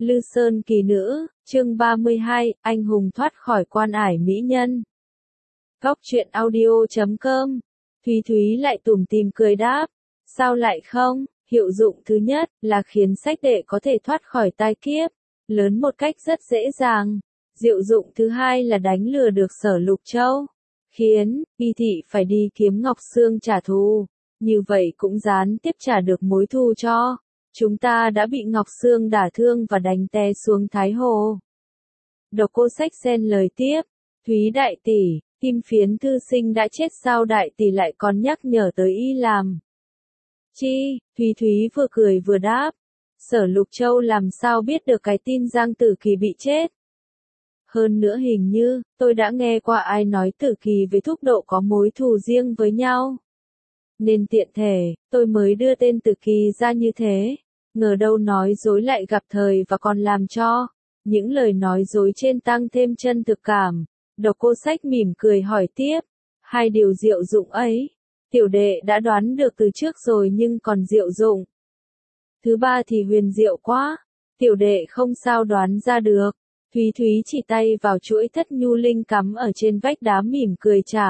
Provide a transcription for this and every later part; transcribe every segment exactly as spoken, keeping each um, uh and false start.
Lư Sơn kỳ nữ, chương ba mươi hai, anh hùng thoát khỏi quan ải mỹ nhân. Góc truyện audio chấm com. Thúy Thúy lại tủm tỉm cười đáp, sao lại không? Hiệu dụng thứ nhất là khiến sách đệ có thể thoát khỏi tai kiếp lớn một cách rất dễ dàng. Diệu dụng thứ hai là đánh lừa được Sở Lục Châu, khiến Y thị phải đi kiếm Ngọc Sương trả thù, như vậy cũng gián tiếp trả được mối thù cho chúng ta đã bị Ngọc Sương đả thương và đánh té xuống Thái Hồ. Độc Cô Sách xen lời tiếp, Thúy đại tỷ, Kim Phiến thư sinh đã chết sao đại tỷ lại còn nhắc nhở tới y làm chi? Thúy Thúy vừa cười vừa đáp, Sở Lục Châu làm sao biết được cái tin Giang Tử Kỳ bị chết. Hơn nữa hình như, tôi đã nghe qua ai nói Tử Kỳ với Thúc Độ có mối thù riêng với nhau. Nên tiện thể, tôi mới đưa tên Tử Kỳ ra như thế. Ngờ đâu nói dối lại gặp thời và còn làm cho những lời nói dối trên tăng thêm chân thực cảm. Độc Cô Sách mỉm cười hỏi tiếp, hai điều diệu dụng ấy, tiểu đệ đã đoán được từ trước rồi nhưng còn diệu dụng thứ ba thì huyền diệu quá, tiểu đệ không sao đoán ra được. Thúy Thúy chỉ tay vào chuỗi thất nhu linh cắm ở trên vách đá mỉm cười trả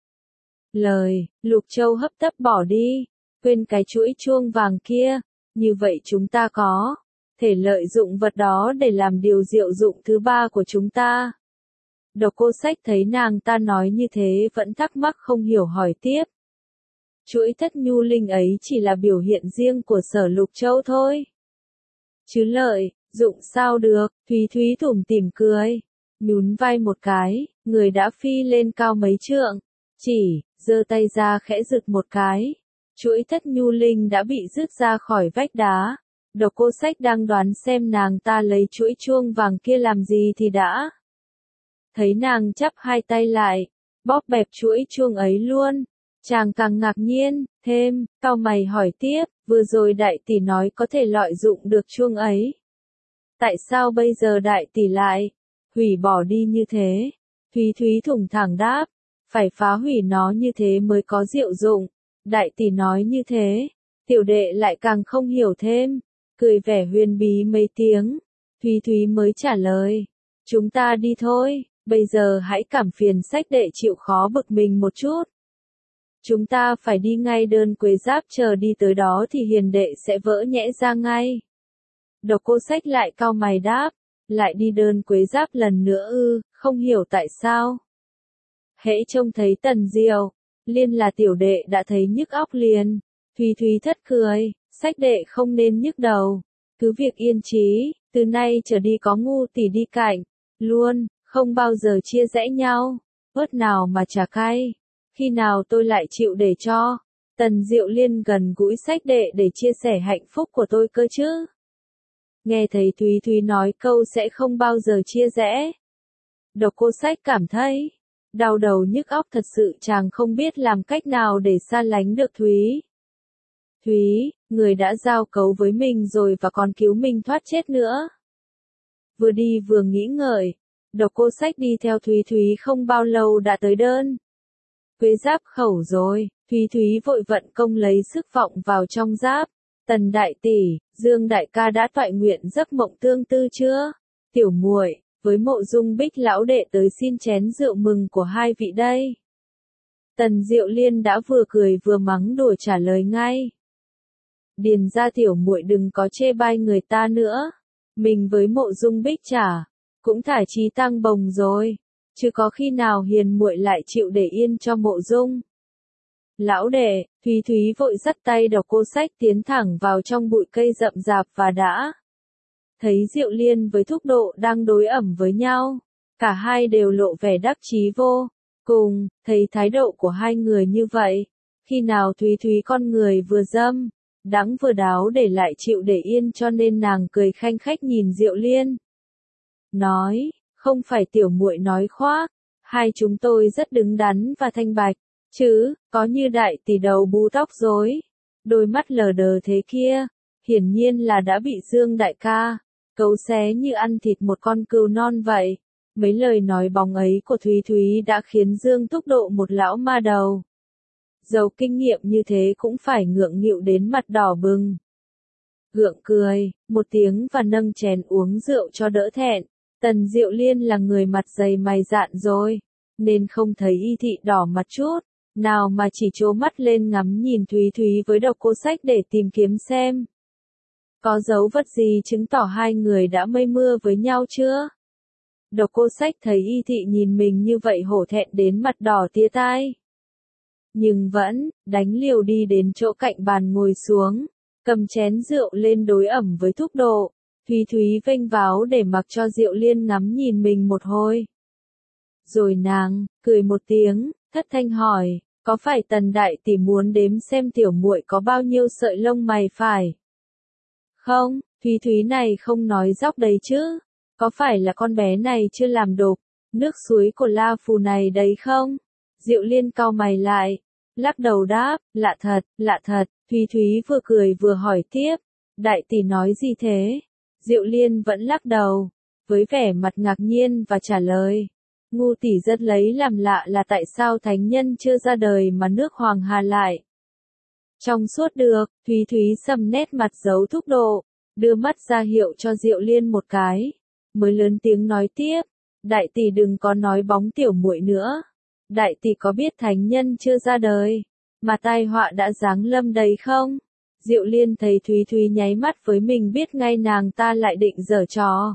lời. Lục Châu hấp tấp bỏ đi, quên cái chuỗi chuông vàng kia, như vậy chúng ta có thể lợi dụng vật đó để làm điều diệu dụng thứ ba của chúng ta. Độc Cô Sách thấy nàng ta nói như thế vẫn thắc mắc không hiểu hỏi tiếp. Chuỗi thất nhu linh ấy chỉ là biểu hiện riêng của Sở Lục Châu thôi, chứ lợi dụng sao được? Thúy Thúy tủm tỉm cười, nhún vai một cái, người đã phi lên cao mấy trượng, chỉ giơ tay ra khẽ giựt một cái, chuỗi thất nhu linh đã bị rứt ra khỏi vách đá. Độc Cô Sách đang đoán xem nàng ta lấy chuỗi chuông vàng kia làm gì thì đã thấy nàng chắp hai tay lại, bóp bẹp chuỗi chuông ấy luôn. Chàng càng ngạc nhiên thêm, cau mày hỏi tiếp, vừa rồi đại tỷ nói có thể lợi dụng được chuông ấy, tại sao bây giờ đại tỷ lại hủy bỏ đi như thế? Thúy Thúy thủng thẳng đáp, phải phá hủy nó như thế mới có diệu dụng. Đại tỷ nói như thế, tiểu đệ lại càng không hiểu thêm, cười vẻ huyền bí mấy tiếng. Thúy Thúy mới trả lời, chúng ta đi thôi, bây giờ hãy cảm phiền Sách đệ chịu khó bực mình một chút. Chúng ta phải đi ngay Đơn Quế Giáp, chờ đi tới đó thì hiền đệ sẽ vỡ nhẽ ra ngay. Độc Cô Sách lại cau mày đáp, lại đi Đơn Quế Giáp lần nữa ư? Không hiểu tại sao. Hễ trông thấy Tần Diệu Liên là tiểu đệ đã thấy nhức óc liền. Thúy Thúy thất cười, Sách đệ không nên nhức đầu, cứ việc yên trí, từ nay trở đi có ngu tỷ đi cạnh luôn, không bao giờ chia rẽ nhau, ớt nào mà chả cay. Khi nào tôi lại chịu để cho Tần Diệu Liên gần gũi Sách đệ để chia sẻ hạnh phúc của tôi cơ chứ? Nghe thấy Thúy Thúy nói câu sẽ không bao giờ chia rẽ, Độc Cô Sách cảm thấy đau đầu nhức óc thật sự, chàng không biết làm cách nào để xa lánh được Thúy Thúy, người đã giao cấu với mình rồi và còn cứu mình thoát chết nữa. Vừa đi vừa nghĩ ngợi, Độc Cô Sách đi theo Thúy Thúy không bao lâu đã tới Đơn Quế Giáp khẩu rồi. Thúy Thúy vội vận công lấy sức vọng vào trong giáp. Tần đại tỷ, Dương đại ca đã toại nguyện giấc mộng tương tư chưa? Tiểu muội với Mộ Dung Bích lão đệ tới xin chén rượu mừng của hai vị đây. Tần Diệu Liên đã vừa cười vừa mắng đùa trả lời ngay. Điền ra tiểu muội đừng có chê bai người ta nữa. Mình với Mộ Dung Bích chả cũng thải chí tăng bồng rồi, chứ có khi nào hiền muội lại chịu để yên cho Mộ Dung lão đệ? Thúy Thúy vội dắt tay Độc Cô Sách tiến thẳng vào trong bụi cây rậm rạp và đã thấy Diệu Liên với Thúc Độ đang đối ẩm với nhau. Cả hai đều lộ vẻ đắc chí vô cùng, thấy thái độ của hai người như vậy, khi nào Thúy Thúy con người vừa dâm đắng vừa đáo để lại chịu để yên, cho nên nàng cười khanh khách nhìn Diệu Liên, nói, không phải tiểu muội nói khoác, hai chúng tôi rất đứng đắn và thanh bạch, chứ có như đại tỷ đầu bù tóc rối, đôi mắt lờ đờ thế kia, hiển nhiên là đã bị Dương đại ca cấu xé như ăn thịt một con cừu non vậy. Mấy lời nói bóng ấy của Thúy Thúy đã khiến Dương Thúc Độ, một lão ma đầu giàu kinh nghiệm như thế, cũng phải ngượng nghịu đến mặt đỏ bừng. gượng cười, một tiếng và nâng chén uống rượu cho đỡ thẹn. Tần Diệu Liên là người mặt dày mày dạn rồi, nên không thấy Y Thị đỏ mặt chút, nào mà chỉ trố mắt lên ngắm nhìn Thúy Thúy với Độc Cô Sách để tìm kiếm xem có dấu vết gì chứng tỏ hai người đã mây mưa với nhau chưa. Độc Cô Sách thấy Y Thị nhìn mình như vậy hổ thẹn đến mặt đỏ tía tai. Nhưng vẫn, đánh liều đi đến chỗ cạnh bàn ngồi xuống, cầm chén rượu lên đối ẩm với Thúc Độ. Thúy Thúy vênh váo để mặc cho Diệu Liên ngắm nhìn mình một hồi. Rồi nàng, cười một tiếng, thất thanh hỏi, có phải Tần đại tỷ muốn đếm xem tiểu muội có bao nhiêu sợi lông mày phải? Không, Thúy Thúy này không nói dóc đấy chứ, có phải là con bé này chưa làm đục, nước suối của La Phù này đấy không? Diệu Liên cau mày lại, lắc đầu đáp, lạ thật, lạ thật. Thúy Thúy vừa cười vừa hỏi tiếp, đại tỷ nói gì thế? Diệu Liên vẫn lắc đầu, với vẻ mặt ngạc nhiên và trả lời, ngu tỷ rất lấy làm lạ là tại sao thánh nhân chưa ra đời mà nước Hoàng Hà lại trong suốt được. Thúy Thúy sầm nét mặt giấu Thúc Độ, đưa mắt ra hiệu cho Diệu Liên một cái, mới lớn tiếng nói tiếp, đại tỷ đừng có nói bóng tiểu muội nữa. Đại tỷ có biết thánh nhân chưa ra đời, mà tai họa đã giáng lâm đấy không? Diệu Liên thấy Thúy Thúy nháy mắt với mình biết ngay nàng ta lại định giở trò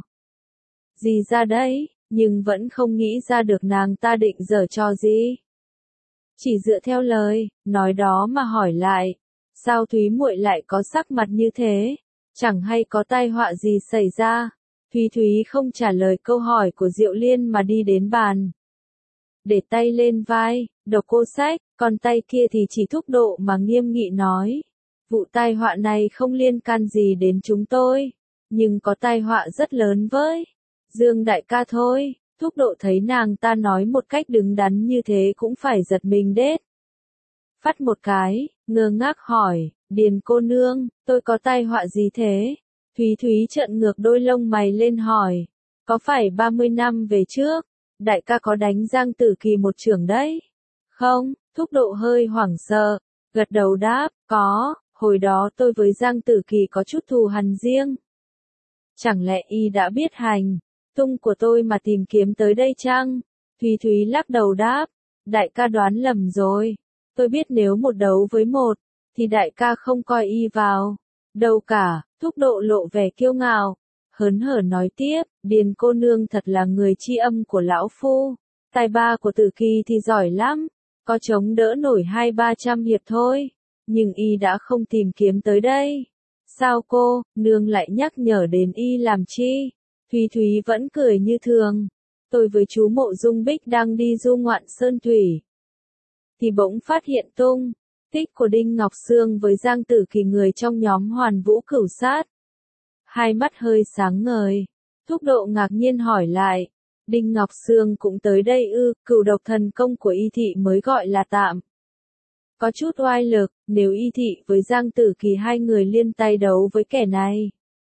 gì ra đấy, nhưng vẫn không nghĩ ra được nàng ta định giở trò gì. Chỉ dựa theo lời nói đó mà hỏi lại, sao Thúy muội lại có sắc mặt như thế? Chẳng hay có tai họa gì xảy ra? Thúy Thúy không trả lời câu hỏi của Diệu Liên mà đi đến bàn, để tay lên vai Độc Cô Sách, còn tay kia thì chỉ Thúc Độ mà nghiêm nghị nói, vụ tai họa này không liên can gì đến chúng tôi, nhưng có tai họa rất lớn với Dương đại ca thôi. Thúc Độ thấy nàng ta nói một cách đứng đắn như thế cũng phải giật mình đết phát một cái, ngơ ngác hỏi, Điền cô nương, tôi có tai họa gì thế? Thúy Thúy trợn ngược đôi lông mày lên hỏi, có phải ba mươi năm về trước, đại ca có đánh Giang Tử Kỳ một chưởng đấy? Không, Thúc Độ hơi hoảng sợ, gật đầu đáp, có, hồi đó tôi với Giang Tử Kỳ có chút thù hằn riêng. Chẳng lẽ y đã biết hành tung của tôi mà tìm kiếm tới đây chăng? Thúy Thúy lắc đầu đáp, đại ca đoán lầm rồi, tôi biết nếu một đấu với một, thì đại ca không coi y vào đâu cả. Thúc Độ lộ vẻ kiêu ngạo, hớn hở nói tiếp, Điền cô nương thật là người tri âm của lão phu, tài ba của Tử Kỳ thì giỏi lắm, có chống đỡ nổi hai ba trăm hiệp thôi, nhưng y đã không tìm kiếm tới đây. Sao cô, nương lại nhắc nhở đến y làm chi? Thúy Thúy vẫn cười như thường, tôi với chú Mộ Dung Bích đang đi du ngoạn sơn thủy, thì bỗng phát hiện tung tích của Đinh Ngọc Sương với Giang Tử Kỳ, người trong nhóm Hoàn Vũ Cửu Sát. Hai mắt hơi sáng ngời, Thúc Độ ngạc nhiên hỏi lại, Đinh Ngọc Sương cũng tới đây ư? Cửu độc thần công của Y Thị mới gọi là tạm có chút oai lực, nếu Y Thị với Giang Tử Kỳ hai người liên tay đấu với kẻ này,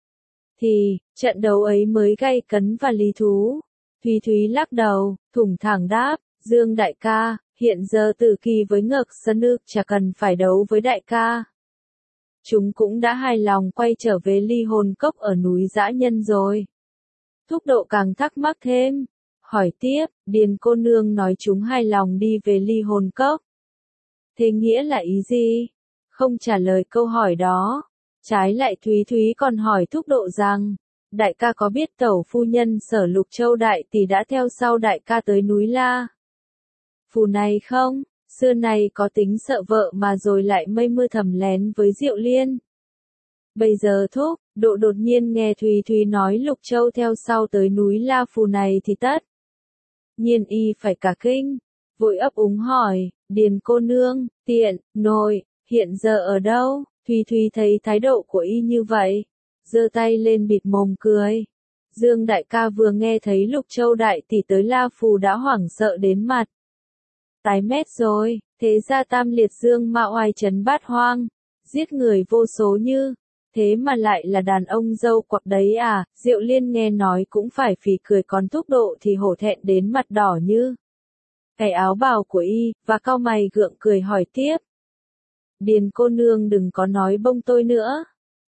thì trận đấu ấy mới gay cấn và lý thú. Thúy Thúy lắc đầu, thủng thẳng đáp, Dương đại ca, hiện giờ Tử Kỳ với Ngực Sơn Ư chả cần phải đấu với đại ca. Chúng cũng đã hài lòng quay trở về Ly Hồn Cốc ở núi Dã Nhân rồi. Thúc Độ càng thắc mắc thêm, hỏi tiếp, Điền cô nương nói chúng hài lòng đi về Ly Hồn Cốc. Thế nghĩa là ý gì? Không trả lời câu hỏi đó. Trái lại Thúy Thúy còn hỏi Thúc Độ rằng, đại ca có biết tẩu phu nhân Sở Lục Châu đại tỷ đã theo sau đại ca tới núi La Phù này không? Xưa này có tính sợ vợ mà rồi lại mây mưa thầm lén với Diệu Liên. Bây giờ Thúc Độ đột nhiên nghe Thúy Thúy nói Lục Châu theo sau tới núi La Phù này thì tất nhiên y phải cả kinh, vội ấp úng hỏi, Điền cô nương, tiện, nội, hiện giờ ở đâu? Thúy Thúy thấy thái độ của y như vậy, giơ tay lên bịt mồm cười. Dương đại ca vừa nghe thấy Lục Châu đại tỷ tới La Phù đã hoảng sợ đến mặt tái mét rồi, thế ra Tam Liệt Dương ma oai trấn Bát Hoang, giết người vô số như thế mà lại là đàn ông dâu quặc đấy à? Diệu Liên nghe nói cũng phải phì cười, còn Thúc Độ thì hổ thẹn đến mặt đỏ như cái áo bào của y, và cau mày gượng cười hỏi tiếp. Điền cô nương đừng có nói bông tôi nữa.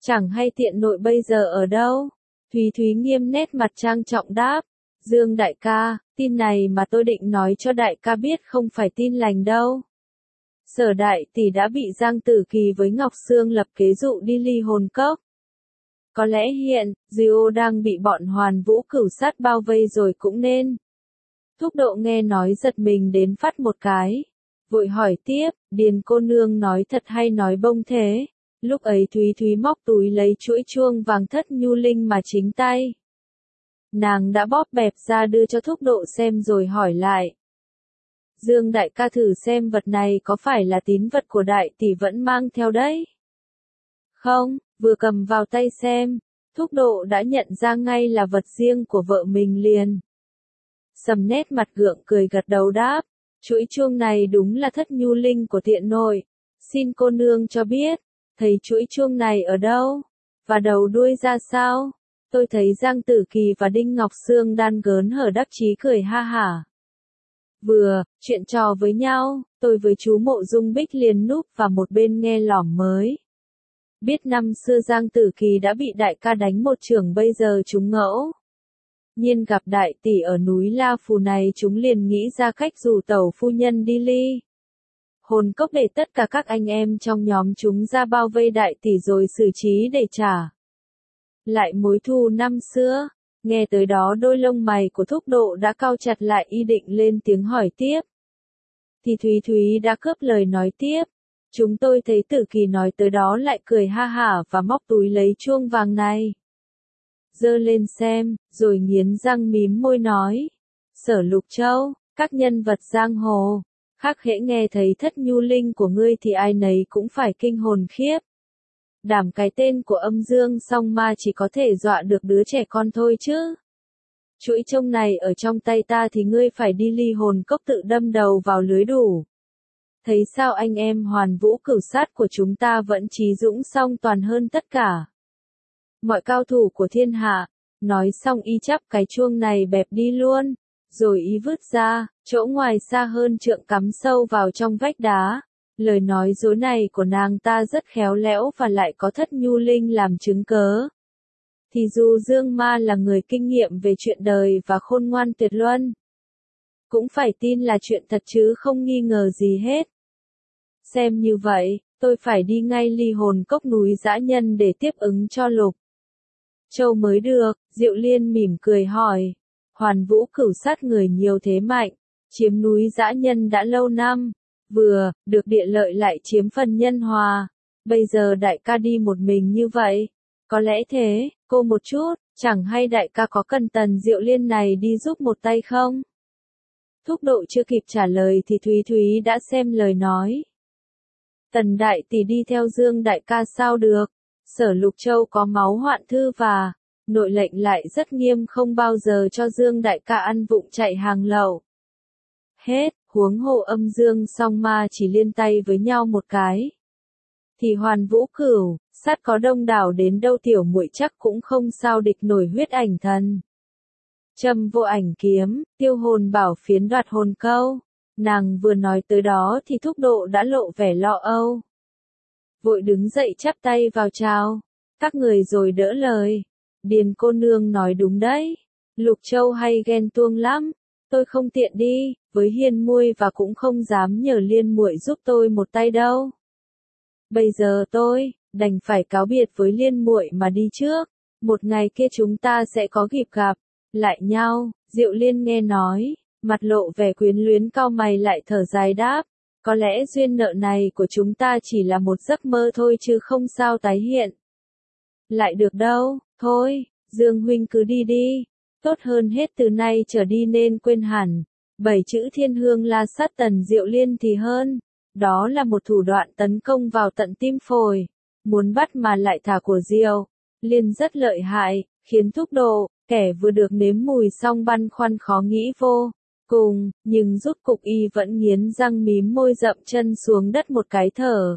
Chẳng hay tiện nội bây giờ ở đâu? Thúy Thúy nghiêm nét mặt trang trọng đáp. Dương đại ca, tin này mà tôi định nói cho đại ca biết không phải tin lành đâu. Sở đại tỷ đã bị Giang Tử Kỳ với Ngọc Sương lập kế dụ đi ly hồn cốc. Có lẽ hiện, Diêu đang bị bọn Hoàn Vũ Cửu Sát bao vây rồi cũng nên. Thúc Độ nghe nói giật mình đến phát một cái. Vội hỏi tiếp, Điền cô nương nói thật hay nói bông thế? Lúc ấy Thúy Thúy móc túi lấy chuỗi chuông vàng thất nhu linh mà chính tay. Nàng đã bóp bẹp ra đưa cho Thúc Độ xem rồi hỏi lại. Dương đại ca thử xem vật này có phải là tín vật của đại tỷ vẫn mang theo đấy? Không, vừa cầm vào tay xem, Thúc Độ đã nhận ra ngay là vật riêng của vợ mình liền. Sầm nét mặt gượng cười gật đầu đáp, chuỗi chuông này đúng là thất nhu linh của tiện nội, xin cô nương cho biết, thấy chuỗi chuông này ở đâu, và đầu đuôi ra sao? Tôi thấy Giang Tử Kỳ và Đinh Ngọc Sương đan gớn hở đắc chí cười ha hả. Vừa, chuyện trò với nhau, tôi với chú Mộ Dung Bích liền núp vào một bên nghe lỏm mới. Biết năm xưa Giang Tử Kỳ đã bị đại ca đánh một chưởng bây giờ chúng ngẫu. Nhiên gặp đại tỷ ở núi La Phù này chúng liền nghĩ ra cách rủ tẩu phu nhân đi ly hồn cốc để tất cả các anh em trong nhóm chúng ra bao vây đại tỷ rồi xử trí để trả lại mối thù năm xưa. Nghe tới đó đôi lông mày của Thúc Độ đã cau chặt lại y định lên tiếng hỏi tiếp. Thì Thúy Thúy đã cướp lời nói tiếp. Chúng tôi thấy Tử Kỳ nói tới đó lại cười ha hả và móc túi lấy chuông vàng này. Giơ lên xem, rồi nghiến răng mím môi nói. Sở Lục Châu, các nhân vật giang hồ, khác hễ nghe thấy thất nhu linh của ngươi thì ai nấy cũng phải kinh hồn khiếp. Đảm cái tên của âm dương song ma chỉ có thể dọa được đứa trẻ con thôi chứ. Chuỗi trông này ở trong tay ta thì ngươi phải đi ly hồn cốc tự đâm đầu vào lưới đủ. Thấy sao anh em Hoàn Vũ Cửu Sát của chúng ta vẫn trí dũng song toàn hơn tất cả mọi cao thủ của thiên hạ. Nói xong y chắp cái chuông này bẹp đi luôn, rồi y vứt ra, chỗ ngoài xa hơn trượng cắm sâu vào trong vách đá. Lời nói dối này của nàng ta rất khéo léo và lại có thất nhu linh làm chứng cớ. Thì dù Dương Ma là người kinh nghiệm về chuyện đời và khôn ngoan tuyệt luân, cũng phải tin là chuyện thật chứ không nghi ngờ gì hết. Xem như vậy, tôi phải đi ngay ly hồn cốc núi dã nhân để tiếp ứng cho Lục Châu mới được. Diệu Liên mỉm cười hỏi. Hoàn Vũ Cửu Sát người nhiều thế mạnh, chiếm núi dã nhân đã lâu năm, vừa, được địa lợi lại chiếm phần nhân hòa. Bây giờ đại ca đi một mình như vậy. Có lẽ thế, cô một chút, chẳng hay đại ca có cần Tần Diệu Liên này đi giúp một tay không? Thúc Độ chưa kịp trả lời thì Thúy Thúy đã xem lời nói. Tần đại tỷ đi theo Dương đại ca sao được? Sở Lục Châu có máu hoạn thư và nội lệnh lại rất nghiêm không bao giờ cho Dương đại ca ăn vụng chạy hàng lậu. Hết, huống hồ âm dương song ma chỉ liên tay với nhau một cái. Thì Hoàn Vũ Cửu Sát có đông đảo đến đâu tiểu muội chắc cũng không sao địch nổi huyết ảnh thần. Châm vô ảnh kiếm, tiêu hồn bảo phiến đoạt hồn câu. Nàng vừa nói tới đó thì Thúc Độ đã lộ vẻ lo âu. Vội đứng dậy chắp tay vào chào. Các người rồi đỡ lời. Điền cô nương nói đúng đấy. Lục Châu hay ghen tuông lắm. Tôi không tiện đi, với Hiên muội và cũng không dám nhờ Liên muội giúp tôi một tay đâu. Bây giờ tôi đành phải cáo biệt với Liên muội mà đi trước. Một ngày kia chúng ta sẽ có dịp gặp lại nhau. Diệu Liên nghe nói, mặt lộ vẻ quyến luyến cau mày lại thở dài đáp. Có lẽ duyên nợ này của chúng ta chỉ là một giấc mơ thôi chứ không sao tái hiện lại được đâu. Thôi, Dương huynh cứ đi đi. Tốt hơn hết từ nay trở đi nên quên hẳn. Bảy chữ thiên hương la sát Tần Diệu Liên thì hơn. Đó là một thủ đoạn tấn công vào tận tim phổi. Muốn bắt mà lại thả của Diệu Liên rất lợi hại, khiến Thúc Độ, kẻ vừa được nếm mùi xong băn khoăn khó nghĩ vô cùng, nhưng rút cục y vẫn nghiến răng mím môi dậm chân xuống đất một cái thở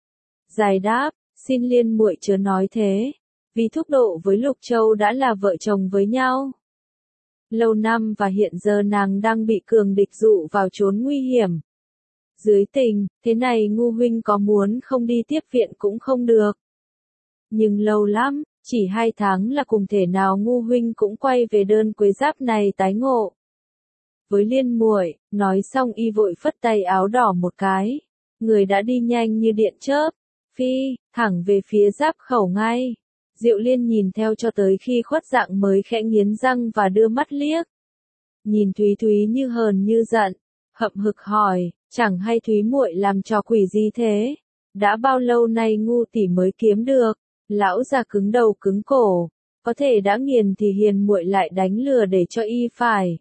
dài đáp, xin Liên muội chớ nói thế, vì Thúc Độ với Lục Châu đã là vợ chồng với nhau lâu năm và hiện giờ nàng đang bị cường địch dụ vào chốn nguy hiểm. Dưới tình thế này ngu huynh có muốn không đi tiếp viện cũng không được. Nhưng lâu lắm, chỉ hai tháng là cùng thể nào ngu huynh cũng quay về đơn quế giáp này tái ngộ. Với Liên muội, nói xong y vội phất tay áo đỏ một cái. Người đã đi nhanh như điện chớp, phi, thẳng về phía giáp khẩu ngay. Diệu Liên nhìn theo cho tới khi khuất dạng mới khẽ nghiến răng và đưa mắt liếc. Nhìn Thúy Thúy như hờn như giận, hậm hực hỏi, chẳng hay Thúy muội làm trò quỷ gì thế? Đã bao lâu nay ngu tỷ mới kiếm được? Lão già cứng đầu cứng cổ, có thể đã nghiền thì hiền muội lại đánh lừa để cho y phải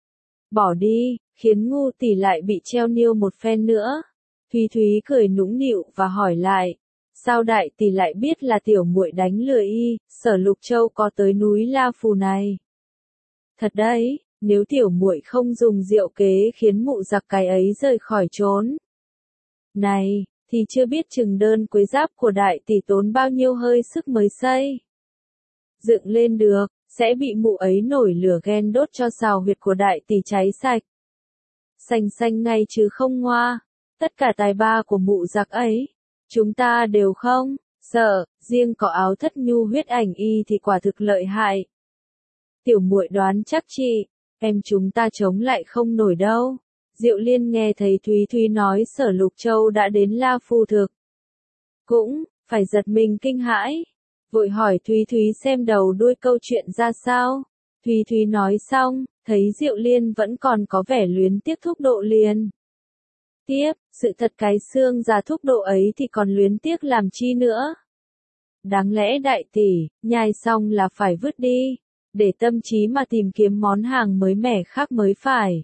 bỏ đi, khiến ngu tỷ lại bị treo niêu một phen nữa. Thúy Thúy cười nũng nịu và hỏi lại, sao đại tỷ lại biết là tiểu muội đánh lừa y? Sở Lục Châu có tới núi La Phù này. Thật đấy, nếu tiểu muội không dùng diệu kế khiến mụ giặc cái ấy rời khỏi trốn này, thì chưa biết chừng đơn quế giáp của đại tỷ tốn bao nhiêu hơi sức mới xây dựng lên được, sẽ bị mụ ấy nổi lửa ghen đốt cho xào huyệt của đại tỷ cháy sạch sành xanh ngay chứ không ngoa. Tất cả tài ba của mụ giặc ấy, chúng ta đều không sợ, riêng có áo thất nhu huyết ảnh y thì quả thực lợi hại. Tiểu muội đoán chắc chị, em chúng ta chống lại không nổi đâu. Diệu Liên nghe thấy Thúy Thúy nói Sở Lục Châu đã đến La Phu thực, cũng phải giật mình kinh hãi, vội hỏi Thúy Thúy xem đầu đuôi câu chuyện ra sao. Thúy Thúy nói xong, thấy Diệu Liên vẫn còn có vẻ luyến tiếc thúc độ liền tiếp, sự thật cái xương già thúc độ ấy thì còn luyến tiếc làm chi nữa. Đáng lẽ đại tỷ, nhai xong là phải vứt đi, để tâm trí mà tìm kiếm món hàng mới mẻ khác mới phải.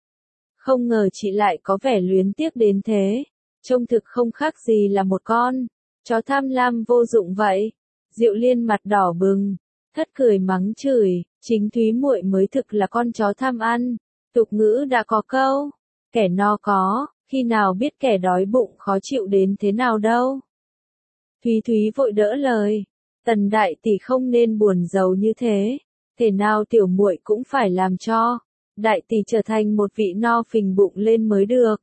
Không ngờ chị lại có vẻ luyến tiếc đến thế, trông thực không khác gì là một con chó tham lam vô dụng vậy. Diệu Liên mặt đỏ bừng, thất cười mắng chửi, chính Thúy muội mới thực là con chó tham ăn. Tục ngữ đã có câu, kẻ no có, khi nào biết kẻ đói bụng khó chịu đến thế nào đâu. Thúy Thúy vội đỡ lời, Tần đại tỷ không nên buồn giàu như thế, thể nào tiểu muội cũng phải làm cho đại tỷ trở thành một vị no phình bụng lên mới được.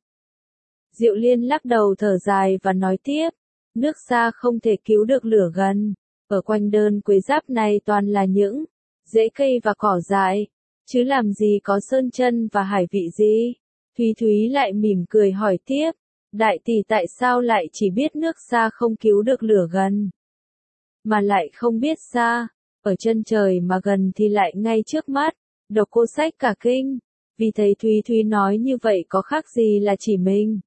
Diệu Liên lắc đầu thở dài và nói tiếp, nước xa không thể cứu được lửa gần, ở quanh đơn quế giáp này toàn là những rễ cây và cỏ dại, chứ làm gì có sơn chân và hải vị gì. Thúy Thúy lại mỉm cười hỏi tiếp, đại tỷ tại sao lại chỉ biết nước xa không cứu được lửa gần, mà lại không biết xa, ở chân trời mà gần thì lại ngay trước mắt. Độc Cô Sách cả kinh, vì thấy Thúy Thúy nói như vậy có khác gì là chỉ mình.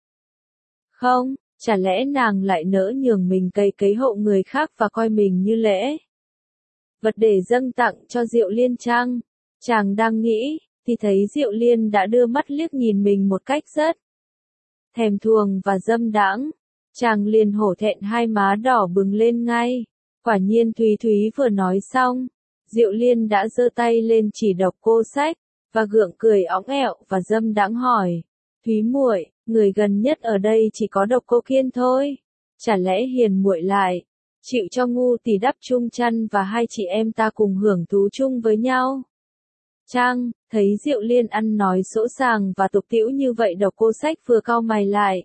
Không, chả lẽ nàng lại nỡ nhường mình cày cấy hộ người khác và coi mình như lễ vật để dâng tặng cho Diệu Liên chăng? Chàng đang nghĩ, thì thấy Diệu Liên đã đưa mắt liếc nhìn mình một cách rất thèm thuồng và dâm đãng. Chàng liền hổ thẹn hai má đỏ bừng lên ngay. Quả nhiên Thúy Thúy vừa nói xong, Diệu Liên đã giơ tay lên chỉ Độc Cô Sách, và gượng cười óng ẹo và dâm đãng hỏi, Thúy muội, người gần nhất ở đây chỉ có Độc Cô Kiên thôi, chả lẽ hiền muội lại chịu cho ngu tỷ đắp chung chăn và hai chị em ta cùng hưởng thú chung với nhau? Chăng, thấy Diệu Liên ăn nói sỗ sàng và tục tĩu như vậy, Độc Cô Sách vừa cau mày lại,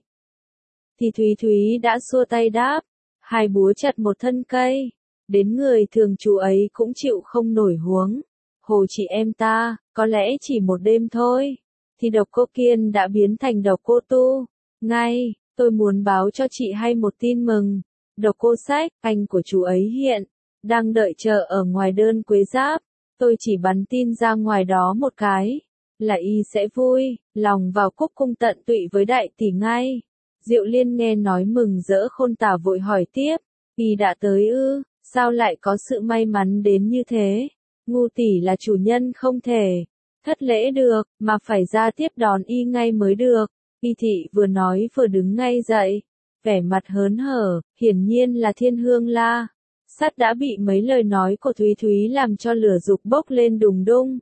thì Thúy Thúy đã xua tay đáp, hai búa chặt một thân cây, đến người thường chú ấy cũng chịu không nổi huống hồ chị em ta, có lẽ chỉ một đêm thôi, thì Độc Cô Kiên đã biến thành Độc Cô Tu. Ngay, tôi muốn báo cho chị hay một tin mừng. Độc Cô Sách, anh của chú ấy hiện đang đợi chờ ở ngoài đơn quế giáp. Tôi chỉ bắn tin ra ngoài đó một cái, là y sẽ vui lòng vào cúc cung tận tụy với đại tỷ ngay. Diệu Liên nghe nói mừng rỡ khôn tả vội hỏi tiếp, y đã tới ư? Sao lại có sự may mắn đến như thế? Ngu tỷ là chủ nhân không thể thất lễ được, mà phải ra tiếp đón y ngay mới được. Y thị vừa nói vừa đứng ngay dậy, vẻ mặt hớn hở, hiển nhiên là thiên hương la sắt đã bị mấy lời nói của Thúy Thúy làm cho lửa dục bốc lên đùng đung.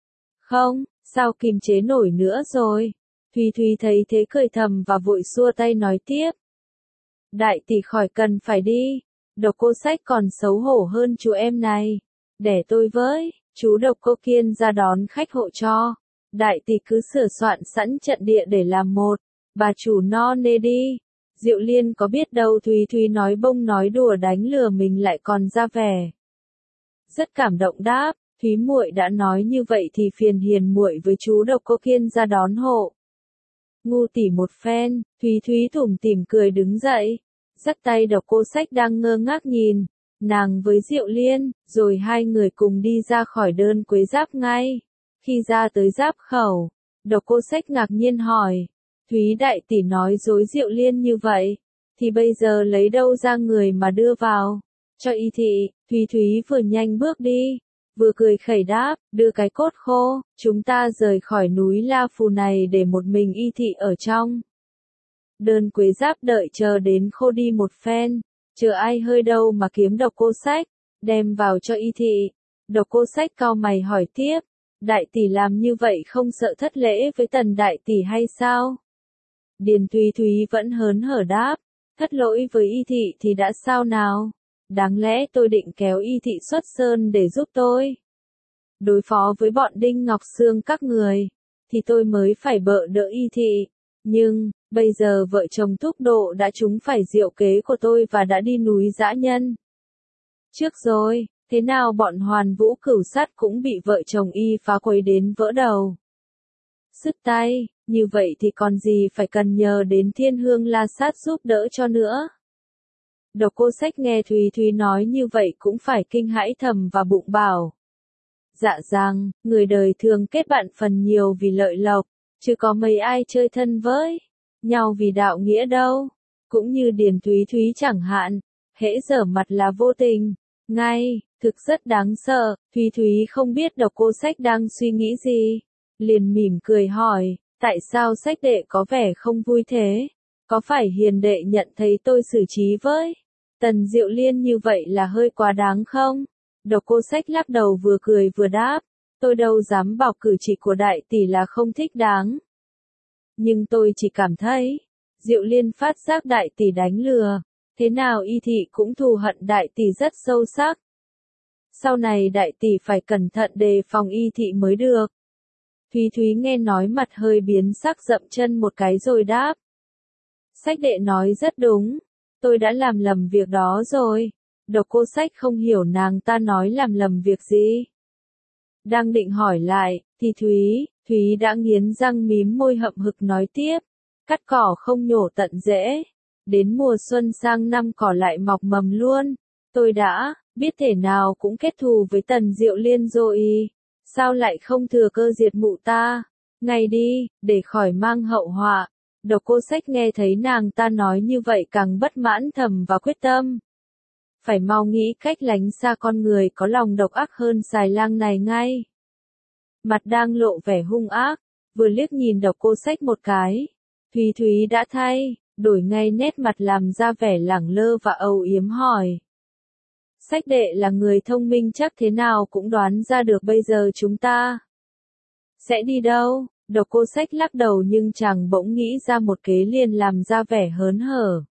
Không, sao kìm chế nổi nữa rồi? Thúy Thúy thấy thế cười thầm và vội xua tay nói tiếp. Đại tỷ khỏi cần phải đi, Độc Cô Sách còn xấu hổ hơn chú em này. Để tôi với chú Độc Cô Kiên ra đón khách hộ cho. Đại tỷ cứ sửa soạn sẵn trận địa để làm một bà chủ no nê đi. Diệu Liên có biết đâu Thúy Thúy nói bông nói đùa đánh lừa mình lại còn ra vẻ. Rất cảm động đáp, Thúy muội đã nói như vậy thì phiền hiền muội với chú Độc Cô Kiên ra đón hộ. Ngu tỉ một phen, Thúy Thúy tủm tỉm cười đứng dậy, dắt tay Độc Cô Sách đang ngơ ngác nhìn, nàng với Diệu Liên, rồi hai người cùng đi ra khỏi đơn quế giáp ngay. Khi ra tới giáp khẩu, Độc Cô Sách ngạc nhiên hỏi, Thúy đại tỷ nói dối Diệu Liên như vậy, thì bây giờ lấy đâu ra người mà đưa vào, cho y thị. Thúy Thúy vừa nhanh bước đi, vừa cười khẩy đáp, đưa cái cốt khô, chúng ta rời khỏi núi La Phù này để một mình y thị ở trong. Đơn quế giáp đợi chờ đến khô đi một phen, chờ ai hơi đâu mà kiếm Độc Cô Sách, đem vào cho y thị. Độc Cô Sách cau mày hỏi tiếp, đại tỷ làm như vậy không sợ thất lễ với Tần đại tỷ hay sao? Điền Thúy Thúy vẫn hớn hở đáp, thất lỗi với y thị thì đã sao nào? Đáng lẽ tôi định kéo y thị xuất sơn để giúp tôi đối phó với bọn Đinh Ngọc Sương các người, thì tôi mới phải bợ đỡ y thị. Nhưng, bây giờ vợ chồng Thúc Độ đã trúng phải diệu kế của tôi và đã đi núi dã nhân trước rồi, thế nào bọn Hoàn Vũ Cửu Sát cũng bị vợ chồng y phá quấy đến vỡ đầu sứt tay, như vậy thì còn gì phải cần nhờ đến Thiên Hương La Sát giúp đỡ cho nữa. Độc Cô Sách nghe Thúy Thúy nói như vậy cũng phải kinh hãi thầm vào bụng bảo. Dạ rằng, người đời thường kết bạn phần nhiều vì lợi lộc, chứ có mấy ai chơi thân với nhau vì đạo nghĩa đâu. Cũng như Điền Thúy Thúy chẳng hạn, hễ dở mặt là vô tình, ngay, thực rất đáng sợ. Thúy Thúy không biết Độc Cô Sách đang suy nghĩ gì, liền mỉm cười hỏi, tại sao Sách đệ có vẻ không vui thế? Có phải hiền đệ nhận thấy tôi xử trí với Tần Diệu Liên như vậy là hơi quá đáng không? Độc Cô Sách lắc đầu vừa cười vừa đáp, tôi đâu dám bảo cử chỉ của đại tỷ là không thích đáng. Nhưng tôi chỉ cảm thấy, Diệu Liên phát giác đại tỷ đánh lừa, thế nào y thị cũng thù hận đại tỷ rất sâu sắc. Sau này đại tỷ phải cẩn thận đề phòng y thị mới được. Thúy Thúy nghe nói mặt hơi biến sắc dậm chân một cái rồi đáp. Sách đệ nói rất đúng, tôi đã làm lầm việc đó rồi. Độc Cô Sách không hiểu nàng ta nói làm lầm việc gì. Đang định hỏi lại, thì Thúy, Thúy đã nghiến răng mím môi hậm hực nói tiếp. Cắt cỏ không nhổ tận rễ. Đến mùa xuân sang năm cỏ lại mọc mầm luôn. Tôi đã, biết thể nào cũng kết thù với Tần Diệu Liên rồi. Sao lại không thừa cơ diệt mụ ta? Ngay đi, để khỏi mang hậu họa. Độc Cô Sách nghe thấy nàng ta nói như vậy càng bất mãn thầm và quyết tâm. Phải mau nghĩ cách lánh xa con người có lòng độc ác hơn xài lang này ngay. Mặt đang lộ vẻ hung ác, vừa liếc nhìn Độc Cô Sách một cái. Thúy Thúy đã thay, đổi ngay nét mặt làm ra vẻ lẳng lơ và âu yếm hỏi. Sách đệ là người thông minh chắc thế nào cũng đoán ra được bây giờ chúng ta sẽ đi đâu? Độc Cô Sách lắc đầu nhưng chàng bỗng nghĩ ra một kế liền làm ra vẻ hớn hở.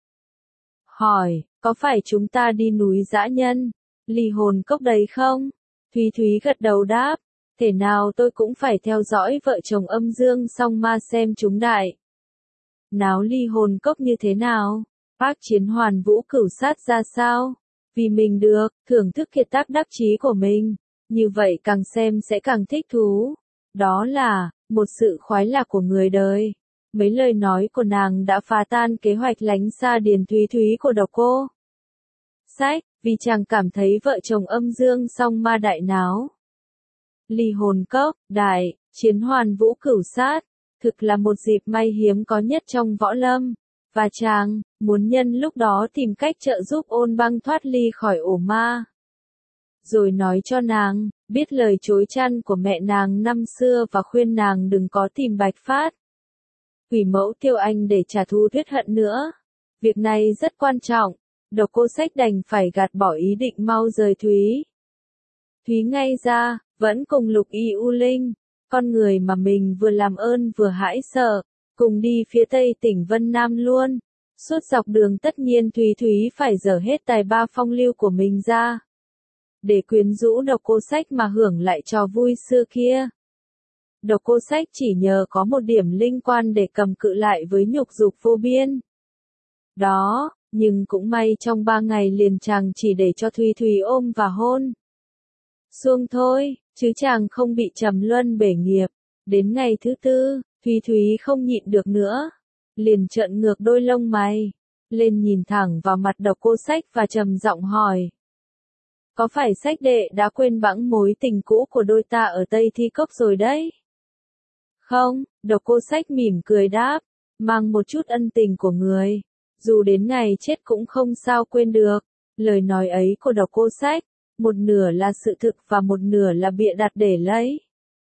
Hỏi, có phải chúng ta đi núi dã nhân, ly hồn cốc đấy không? Thúy Thúy gật đầu đáp, thể nào tôi cũng phải theo dõi vợ chồng Âm Dương song ma xem chúng đại náo ly hồn cốc như thế nào, bác chiến Hoàn Vũ Cửu Sát ra sao, vì mình được thưởng thức kiệt tác đắc chí của mình, như vậy càng xem sẽ càng thích thú. Đó là một sự khoái lạc của người đời. Mấy lời nói của nàng đã phá tan kế hoạch lánh xa Điền Thúy Thúy của Độc Cô Sách, vì chàng cảm thấy vợ chồng Âm Dương song ma đại náo ly hồn cốc, đại chiến Hoàn Vũ Cửu Sát, thực là một dịp may hiếm có nhất trong võ lâm, và chàng muốn nhân lúc đó tìm cách trợ giúp Ôn Băng thoát ly khỏi ổ ma. Rồi nói cho nàng biết lời chối chăn của mẹ nàng năm xưa và khuyên nàng đừng có tìm Bạch Phát Quỷ Mẫu Tiêu Anh để trả thù tuyết hận nữa. Việc này rất quan trọng. Độc Cô Sách đành phải gạt bỏ ý định mau rời Thúy Thúy ngay ra, vẫn cùng Lục Y U Linh, con người mà mình vừa làm ơn vừa hãi sợ, cùng đi phía tây tỉnh Vân Nam luôn. Suốt dọc đường tất nhiên Thúy Thúy phải dở hết tài ba phong lưu của mình ra, để quyến rũ Độc Cô Sách mà hưởng lại trò vui xưa kia. Độc Cô Sách chỉ nhờ có một điểm linh quan để cầm cự lại với nhục dục vô biên đó, nhưng cũng may trong ba ngày liền chàng chỉ để cho Thúy Thúy ôm và hôn. Xuông thôi, chứ chàng không bị trầm luân bể nghiệp. Đến ngày thứ tư, Thúy Thúy không nhịn được nữa. Liền trợn ngược đôi lông mày, lên nhìn thẳng vào mặt Độc Cô Sách và trầm giọng hỏi. Có phải Sách đệ đã quên bẵng mối tình cũ của đôi ta ở Tây Thi Cốc rồi đấy? Không, Độc Cô Sách mỉm cười đáp, mang một chút ân tình của người, dù đến ngày chết cũng không sao quên được. Lời nói ấy của Độc Cô Sách, một nửa là sự thực và một nửa là bịa đặt để lấy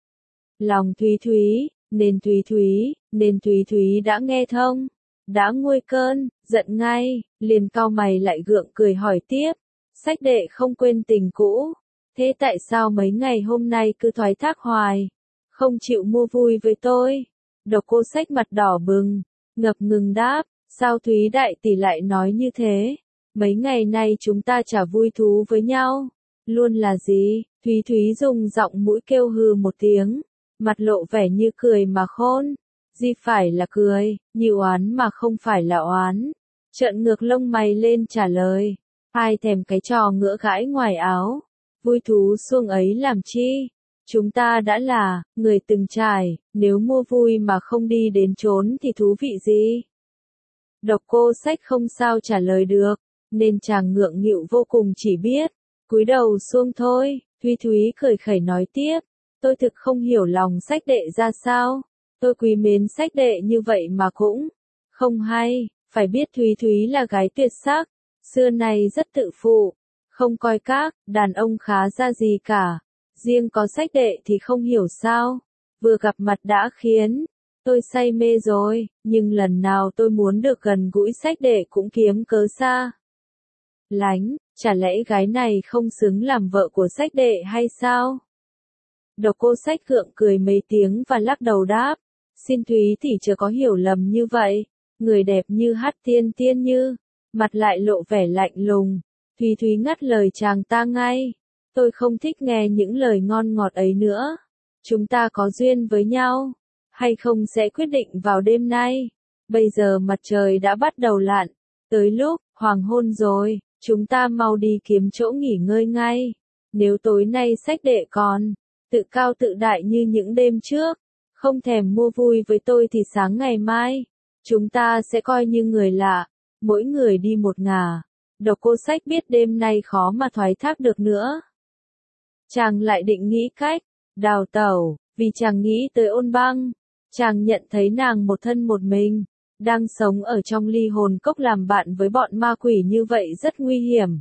lòng Thúy Thúy, nên Thúy Thúy, nên Thúy Thúy đã nghe thông, đã nguôi cơn giận ngay, liền cau mày lại gượng cười hỏi tiếp, Sách đệ không quên tình cũ, thế tại sao mấy ngày hôm nay cứ thoái thác hoài, không chịu mua vui với tôi? Độc Cô Sách mặt đỏ bừng, ngập ngừng đáp, sao Thúy đại tỷ lại nói như thế? Mấy ngày nay chúng ta chả vui thú với nhau, luôn là gì? Thúy Thúy dùng giọng mũi kêu hừ một tiếng, mặt lộ vẻ như cười mà khôn, gì phải là cười, như oán mà không phải là oán. Trợn ngược lông mày lên trả lời, ai thèm cái trò ngựa gãi ngoài áo, vui thú xuông ấy làm chi? Chúng ta đã là người từng trải, nếu mua vui mà không đi đến chốn thì thú vị gì? Độc Cô Sách không sao trả lời được, nên chàng ngượng nghịu vô cùng chỉ biết cúi đầu xuông thôi. Thúy Thúy cười khẩy nói tiếp, tôi thực không hiểu lòng Sách đệ ra sao, tôi quý mến Sách đệ như vậy mà cũng không hay, phải biết Thúy Thúy là gái tuyệt sắc, xưa nay rất tự phụ, không coi các đàn ông khá ra gì cả, riêng có Sách đệ thì không hiểu sao, vừa gặp mặt đã khiến tôi say mê rồi, nhưng lần nào tôi muốn được gần gũi Sách đệ cũng kiếm cớ xa lánh, chả lẽ gái này không xứng làm vợ của Sách đệ hay sao? Độc Cô Sách gượng cười mấy tiếng và lắc đầu đáp, xin Thúy tỷ chớ có hiểu lầm như vậy, người đẹp như hát tiên tiên như, mặt lại lộ vẻ lạnh lùng. Thúy Thúy ngắt lời chàng ta ngay, tôi không thích nghe những lời ngon ngọt ấy nữa, chúng ta có duyên với nhau, hay không sẽ quyết định vào đêm nay. Bây giờ mặt trời đã bắt đầu lặn, tới lúc hoàng hôn rồi, chúng ta mau đi kiếm chỗ nghỉ ngơi ngay. Nếu tối nay Sách đệ còn tự cao tự đại như những đêm trước, không thèm mua vui với tôi thì sáng ngày mai, chúng ta sẽ coi như người lạ, mỗi người đi một ngả. Độc Cô Sách biết đêm nay khó mà thoái thác được nữa. Chàng lại định nghĩ cách đào tẩu, vì chàng nghĩ tới Ôn Băng. Chàng nhận thấy nàng một thân một mình, đang sống ở trong ly hồn cốc làm bạn với bọn ma quỷ như vậy rất nguy hiểm.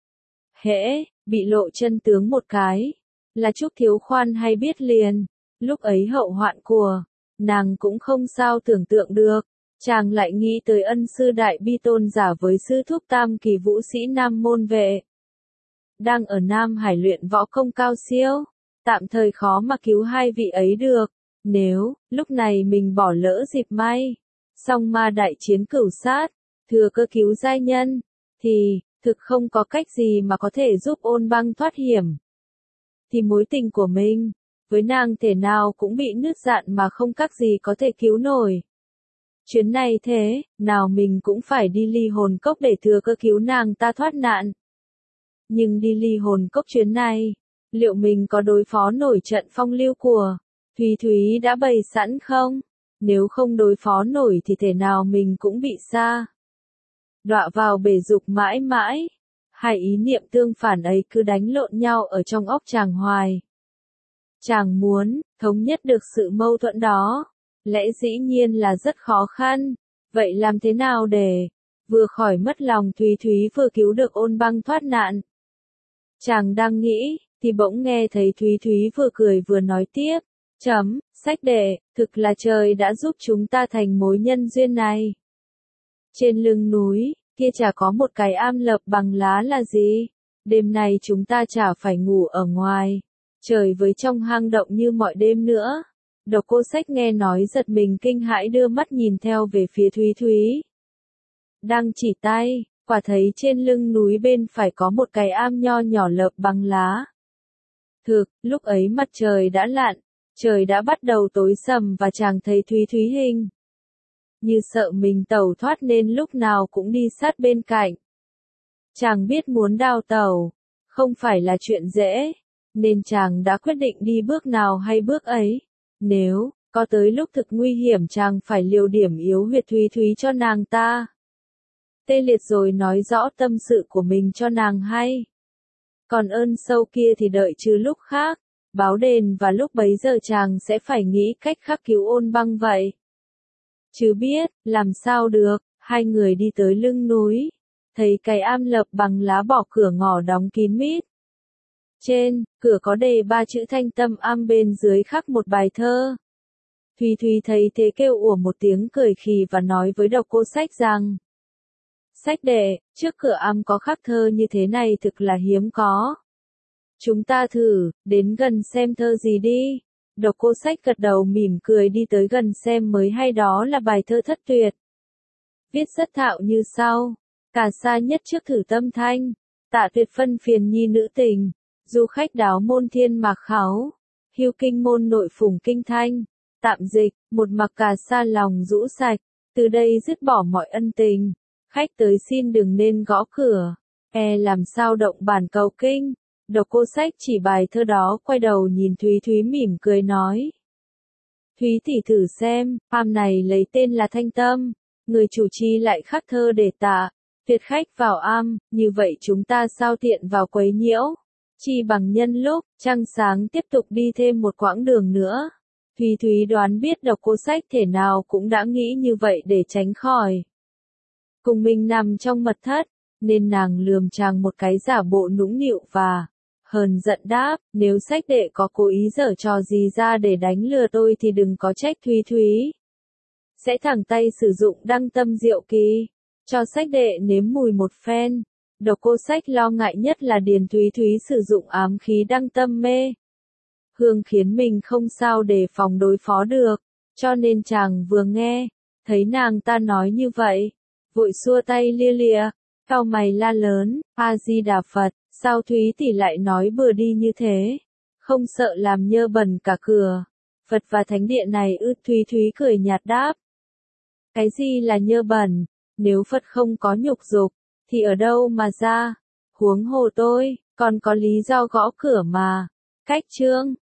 Hễ bị lộ chân tướng một cái, là Trúc Thiếu Khoan hay biết liền, lúc ấy hậu hoạn của nàng cũng không sao tưởng tượng được. Chàng lại nghĩ tới ân sư Đại Bi Tôn giả với sư thúc tam kỳ vũ sĩ Nam Môn Vệ, đang ở Nam Hải luyện võ công cao siêu, tạm thời khó mà cứu hai vị ấy được. Nếu lúc này mình bỏ lỡ dịp may, song ma đại chiến cửu sát, thừa cơ cứu giai nhân, thì thực không có cách gì mà có thể giúp Ôn Băng thoát hiểm. Thì mối tình của mình với nàng thể nào cũng bị nứt rạn mà không các gì có thể cứu nổi. Chuyến này thế, nào mình cũng phải đi ly hồn cốc để thừa cơ cứu nàng ta thoát nạn. Nhưng đi ly hồn cốc chuyến này, liệu mình có đối phó nổi trận phong lưu của Thúy Thúy đã bày sẵn không? Nếu không đối phó nổi thì thể nào mình cũng bị sa đọa vào bể dục mãi mãi. Hai ý niệm tương phản ấy cứ đánh lộn nhau ở trong óc chàng hoài. Chàng muốn thống nhất được sự mâu thuẫn đó, lẽ dĩ nhiên là rất khó khăn. Vậy làm thế nào để vừa khỏi mất lòng Thúy Thúy vừa cứu được Ôn Băng thoát nạn? Chàng đang nghĩ, thì bỗng nghe thấy Thúy Thúy vừa cười vừa nói tiếp, chấm, Sách đệ, thực là trời đã giúp chúng ta thành mối nhân duyên này. Trên lưng núi, kia chả có một cái am lập bằng lá là gì? Đêm nay chúng ta chả phải ngủ ở ngoài trời với trong hang động như mọi đêm nữa. Độc Cô Sách nghe nói giật mình kinh hãi đưa mắt nhìn theo về phía Thúy Thúy. Đang chỉ tay, quả thấy trên lưng núi bên phải có một cái am nho nhỏ lợp bằng lá. Thực, lúc ấy mặt trời đã lặn, trời đã bắt đầu tối sầm và chàng thấy Thúy Thúy hình như sợ mình tẩu thoát nên lúc nào cũng đi sát bên cạnh. Chàng biết muốn đào tẩu, không phải là chuyện dễ, nên chàng đã quyết định đi bước nào hay bước ấy. Nếu có tới lúc thực nguy hiểm chàng phải liều điểm yếu huyệt Thúy Thúy cho nàng ta. Tê liệt rồi nói rõ tâm sự của mình cho nàng hay. Còn ơn sâu kia thì đợi chứ lúc khác, báo đền và lúc bấy giờ chàng sẽ phải nghĩ cách khác cứu Ôn Băng vậy. Chứ biết, làm sao được, hai người đi tới lưng núi, thấy cái am lập bằng lá bỏ cửa ngõ đóng kín mít. Trên, cửa có đề ba chữ Thanh Tâm Am, bên dưới khắc một bài thơ. Thúy Thúy thấy thế kêu ủa một tiếng cười khì và nói với Độc Cô Sách rằng: Sách đệ, trước cửa am có khắc thơ như thế này thực là hiếm có. Chúng ta thử, đến gần xem thơ gì đi. Độc Cô Sách gật đầu mỉm cười đi tới gần xem mới hay đó là bài thơ thất tuyệt. Viết rất thạo như sau: Cả xa nhất trước thử tâm thanh, tạ tuyệt phân phiền nhi nữ tình, du khách đáo môn thiên mạc kháo, hưu kinh môn nội phùng kinh thanh, tạm dịch, một mặc cả xa lòng rũ sạch, từ đây dứt bỏ mọi ân tình, khách tới xin đừng nên gõ cửa, e làm sao động bản cầu kinh. Độc Cô Sách chỉ bài thơ đó quay đầu nhìn Thúy Thúy mỉm cười nói: Thúy tỷ thử xem, am này lấy tên là Thanh Tâm, người chủ trì lại khắc thơ để tạ, tuyệt khách vào am, như vậy chúng ta sao tiện vào quấy nhiễu, chi bằng nhân lúc, trăng sáng tiếp tục đi thêm một quãng đường nữa. Thúy Thúy đoán biết Độc Cô Sách thể nào cũng đã nghĩ như vậy để tránh khỏi. Cùng mình nằm trong mật thất, nên nàng lườm chàng một cái giả bộ nũng nịu và hờn giận đáp: Nếu Sách đệ có cố ý giở trò gì ra để đánh lừa tôi thì đừng có trách Thúy Thúy. Sẽ thẳng tay sử dụng Đăng Tâm Diệu Kỳ, cho Sách đệ nếm mùi một phen. Độc Cô Sách lo ngại nhất là Điền Thúy Thúy sử dụng ám khí Đăng Tâm mê hương khiến mình không sao để phòng đối phó được, cho nên chàng vừa nghe, thấy nàng ta nói như vậy, vội xua tay lia lịa, cau mày la lớn: A Di Đà Phật, sao Thúy tỷ lại nói bừa đi như thế, không sợ làm nhơ bẩn cả cửa Phật và thánh địa này ư? Thúy Thúy cười nhạt đáp: Cái gì là nhơ bẩn, nếu Phật không có nhục dục, thì ở đâu mà ra, huống hồ tôi, còn có lý do gõ cửa mà. Cách chương